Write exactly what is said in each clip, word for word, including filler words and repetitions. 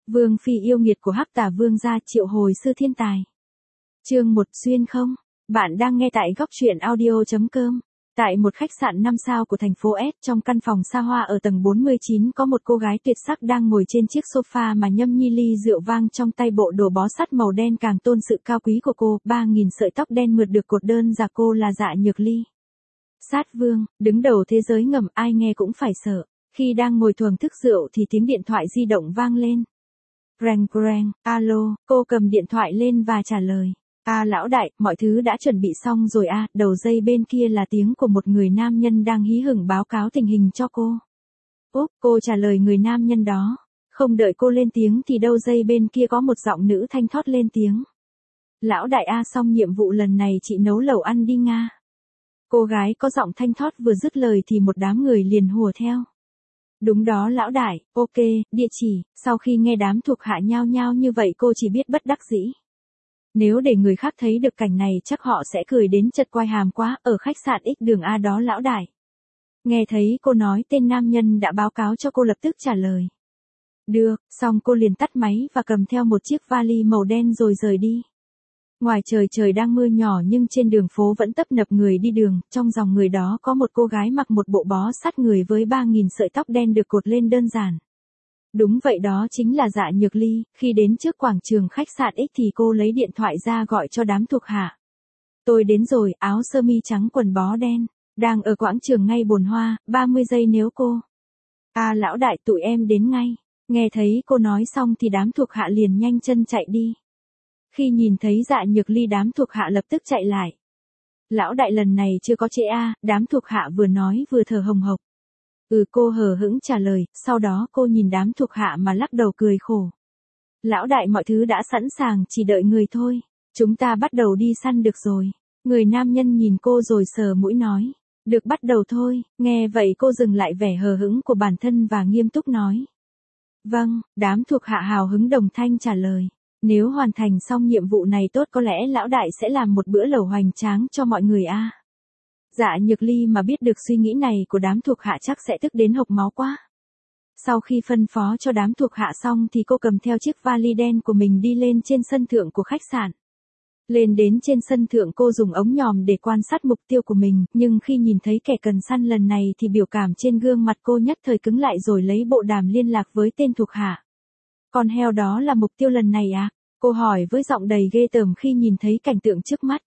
Vương phi yêu nghiệt của Hắc Tà Vương gia triệu hồi sư thiên tài. Chương một xuyên không. Bạn đang nghe tại góc truyện audio chấm com. Tại một khách sạn năm sao của thành phố S, trong căn phòng xa hoa ở tầng bốn mươi chín có một cô gái tuyệt sắc đang ngồi trên chiếc sofa mà nhâm nhi ly rượu vang trong tay. Bộ đồ bó sát màu đen càng tôn sự cao quý của cô. Ba nghìn sợi tóc đen mượt được cột đơn giản. Cô là Dạ Nhược Ly, sát vương, đứng đầu thế giới ngầm, ai nghe cũng phải sợ. Khi đang ngồi thưởng thức rượu thì tiếng điện thoại di động vang lên. Reng reng, alo, cô cầm điện thoại lên và trả lời. À lão đại, mọi thứ đã chuẩn bị xong rồi à, đầu dây bên kia là tiếng của một người nam nhân đang hí hửng báo cáo tình hình cho cô. Úp, cô trả lời người nam nhân đó. Không đợi cô lên tiếng thì đầu dây bên kia có một giọng nữ thanh thoát lên tiếng. Lão đại a, xong nhiệm vụ lần này chị nấu lẩu ăn đi Nga. Cô gái có giọng thanh thoát vừa dứt lời thì một đám người liền hùa theo. Đúng đó lão đại, ok, địa chỉ. Sau khi nghe đám thuộc hạ nhao nhao như vậy cô chỉ biết bất đắc dĩ. Nếu để người khác thấy được cảnh này chắc họ sẽ cười đến chật quai hàm quá. Ở khách sạn X đường A đó lão đại. Nghe thấy cô nói tên nam nhân đã báo cáo cho cô lập tức trả lời. Được, xong cô liền tắt máy và cầm theo một chiếc vali màu đen rồi rời đi. Ngoài trời trời đang mưa nhỏ nhưng trên đường phố vẫn tấp nập người đi đường. Trong dòng người đó có một cô gái mặc một bộ bó sát người với ba nghìn sợi tóc đen được cột lên đơn giản. Đúng vậy, đó chính là Dạ Nhược Ly. Khi đến trước quảng trường khách sạn X thì cô lấy điện thoại ra gọi cho đám thuộc hạ. Tôi đến rồi, áo sơ mi trắng quần bó đen. Đang ở quảng trường ngay bồn hoa, ba mươi giây nếu cô. À lão đại, tụi em đến ngay. Nghe thấy cô nói xong thì đám thuộc hạ liền nhanh chân chạy đi. Khi nhìn thấy Dạ Nhược Ly đám thuộc hạ lập tức chạy lại. Lão đại lần này chưa có trễ a, đám thuộc hạ vừa nói vừa thở hồng hộc. Ừ, cô hờ hững trả lời, sau đó cô nhìn đám thuộc hạ mà lắc đầu cười khổ. Lão đại, mọi thứ đã sẵn sàng, chỉ đợi người thôi. Chúng ta bắt đầu đi săn được rồi. Người nam nhân nhìn cô rồi sờ mũi nói. Được, bắt đầu thôi. Nghe vậy cô dừng lại vẻ hờ hững của bản thân và nghiêm túc nói. Vâng, đám thuộc hạ hào hứng đồng thanh trả lời. Nếu hoàn thành xong nhiệm vụ này tốt có lẽ lão đại sẽ làm một bữa lẩu hoành tráng cho mọi người a. À. Dạ Nhược Ly mà biết được suy nghĩ này của đám thuộc hạ chắc sẽ tức đến hộc máu quá. Sau khi phân phó cho đám thuộc hạ xong thì cô cầm theo chiếc vali đen của mình đi lên trên sân thượng của khách sạn. Lên đến trên sân thượng cô dùng ống nhòm để quan sát mục tiêu của mình, nhưng khi nhìn thấy kẻ cần săn lần này thì biểu cảm trên gương mặt cô nhất thời cứng lại rồi lấy bộ đàm liên lạc với tên thuộc hạ. Con heo đó là mục tiêu lần này à? Cô hỏi với giọng đầy ghê tởm khi nhìn thấy cảnh tượng trước mắt.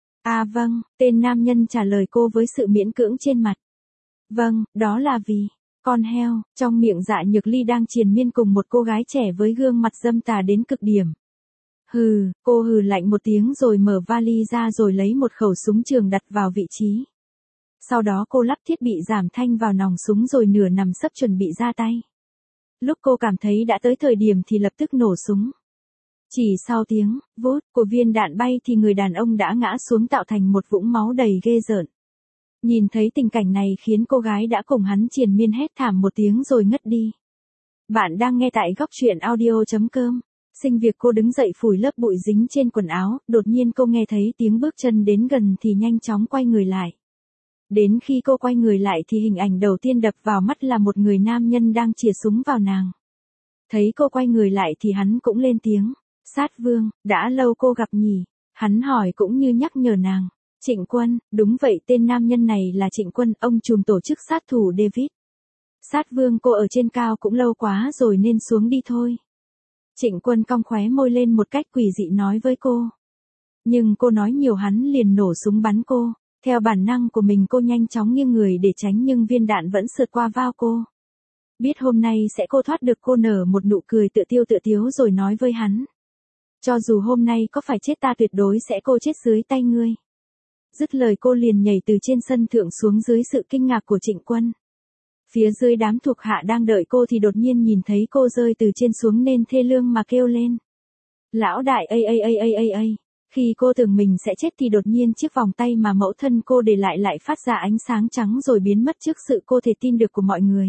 À vâng, tên nam nhân trả lời cô với sự miễn cưỡng trên mặt. Vâng, đó là vì, con heo, trong miệng Dạ Nhược Ly đang triền miên cùng một cô gái trẻ với gương mặt dâm tà đến cực điểm. Hừ, cô hừ lạnh một tiếng rồi mở vali ra rồi lấy một khẩu súng trường đặt vào vị trí. Sau đó cô lắp thiết bị giảm thanh vào nòng súng rồi nửa nằm sấp chuẩn bị ra tay. Lúc cô cảm thấy đã tới thời điểm thì lập tức nổ súng. Chỉ sau tiếng vút của viên đạn bay thì người đàn ông đã ngã xuống tạo thành một vũng máu đầy ghê rợn. Nhìn thấy tình cảnh này khiến cô gái đã cùng hắn triền miên hét thảm một tiếng rồi ngất đi. Bạn đang nghe tại góc truyện audio chấm com. Sinh việc cô đứng dậy phủi lớp bụi dính trên quần áo, đột nhiên cô nghe thấy tiếng bước chân đến gần thì nhanh chóng quay người lại. Đến khi cô quay người lại thì hình ảnh đầu tiên đập vào mắt là một người nam nhân đang chĩa súng vào nàng. Thấy cô quay người lại thì hắn cũng lên tiếng. Sát vương, đã lâu cô gặp nhỉ? Hắn hỏi cũng như nhắc nhở nàng. Trịnh Quân, đúng vậy, tên nam nhân này là Trịnh Quân, ông trùm tổ chức sát thủ David. Sát vương, cô ở trên cao cũng lâu quá rồi nên xuống đi thôi. Trịnh Quân cong khóe môi lên một cách quỷ dị nói với cô. Nhưng cô nói nhiều hắn liền nổ súng bắn cô. Theo bản năng của mình cô nhanh chóng nghiêng người để tránh nhưng viên đạn vẫn sượt qua vai cô. Biết hôm nay sẽ cô thoát được, cô nở một nụ cười tự tiêu tự tiếu rồi nói với hắn. Cho dù hôm nay có phải chết ta tuyệt đối sẽ cô chết dưới tay ngươi. Dứt lời cô liền nhảy từ trên sân thượng xuống dưới sự kinh ngạc của Trịnh Quân. Phía dưới đám thuộc hạ đang đợi cô thì đột nhiên nhìn thấy cô rơi từ trên xuống nên thê lương mà kêu lên. Lão đại ây ây ây ây ây ây. Khi cô tưởng mình sẽ chết thì đột nhiên chiếc vòng tay mà mẫu thân cô để lại lại phát ra ánh sáng trắng rồi biến mất trước sự cô thể tin được của mọi người.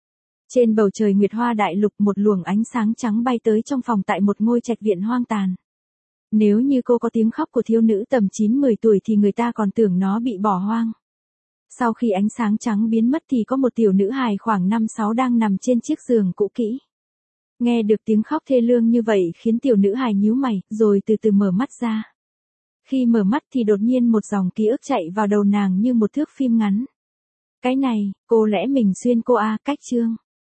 Trên bầu trời Nguyệt Hoa Đại Lục một luồng ánh sáng trắng bay tới trong phòng tại một ngôi trạch viện hoang tàn. Nếu như cô có tiếng khóc của thiếu nữ tầm chín mười tuổi thì người ta còn tưởng nó bị bỏ hoang. Sau khi ánh sáng trắng biến mất thì có một tiểu nữ hài khoảng năm sáu đang nằm trên chiếc giường cũ kỹ. Nghe được tiếng khóc thê lương như vậy khiến tiểu nữ hài nhíu mày, rồi từ từ mở mắt ra. Khi mở mắt thì đột nhiên một dòng ký ức chạy vào đầu nàng như một thước phim ngắn. Cái này, cô lẽ mình xuyên cô A, cách chương.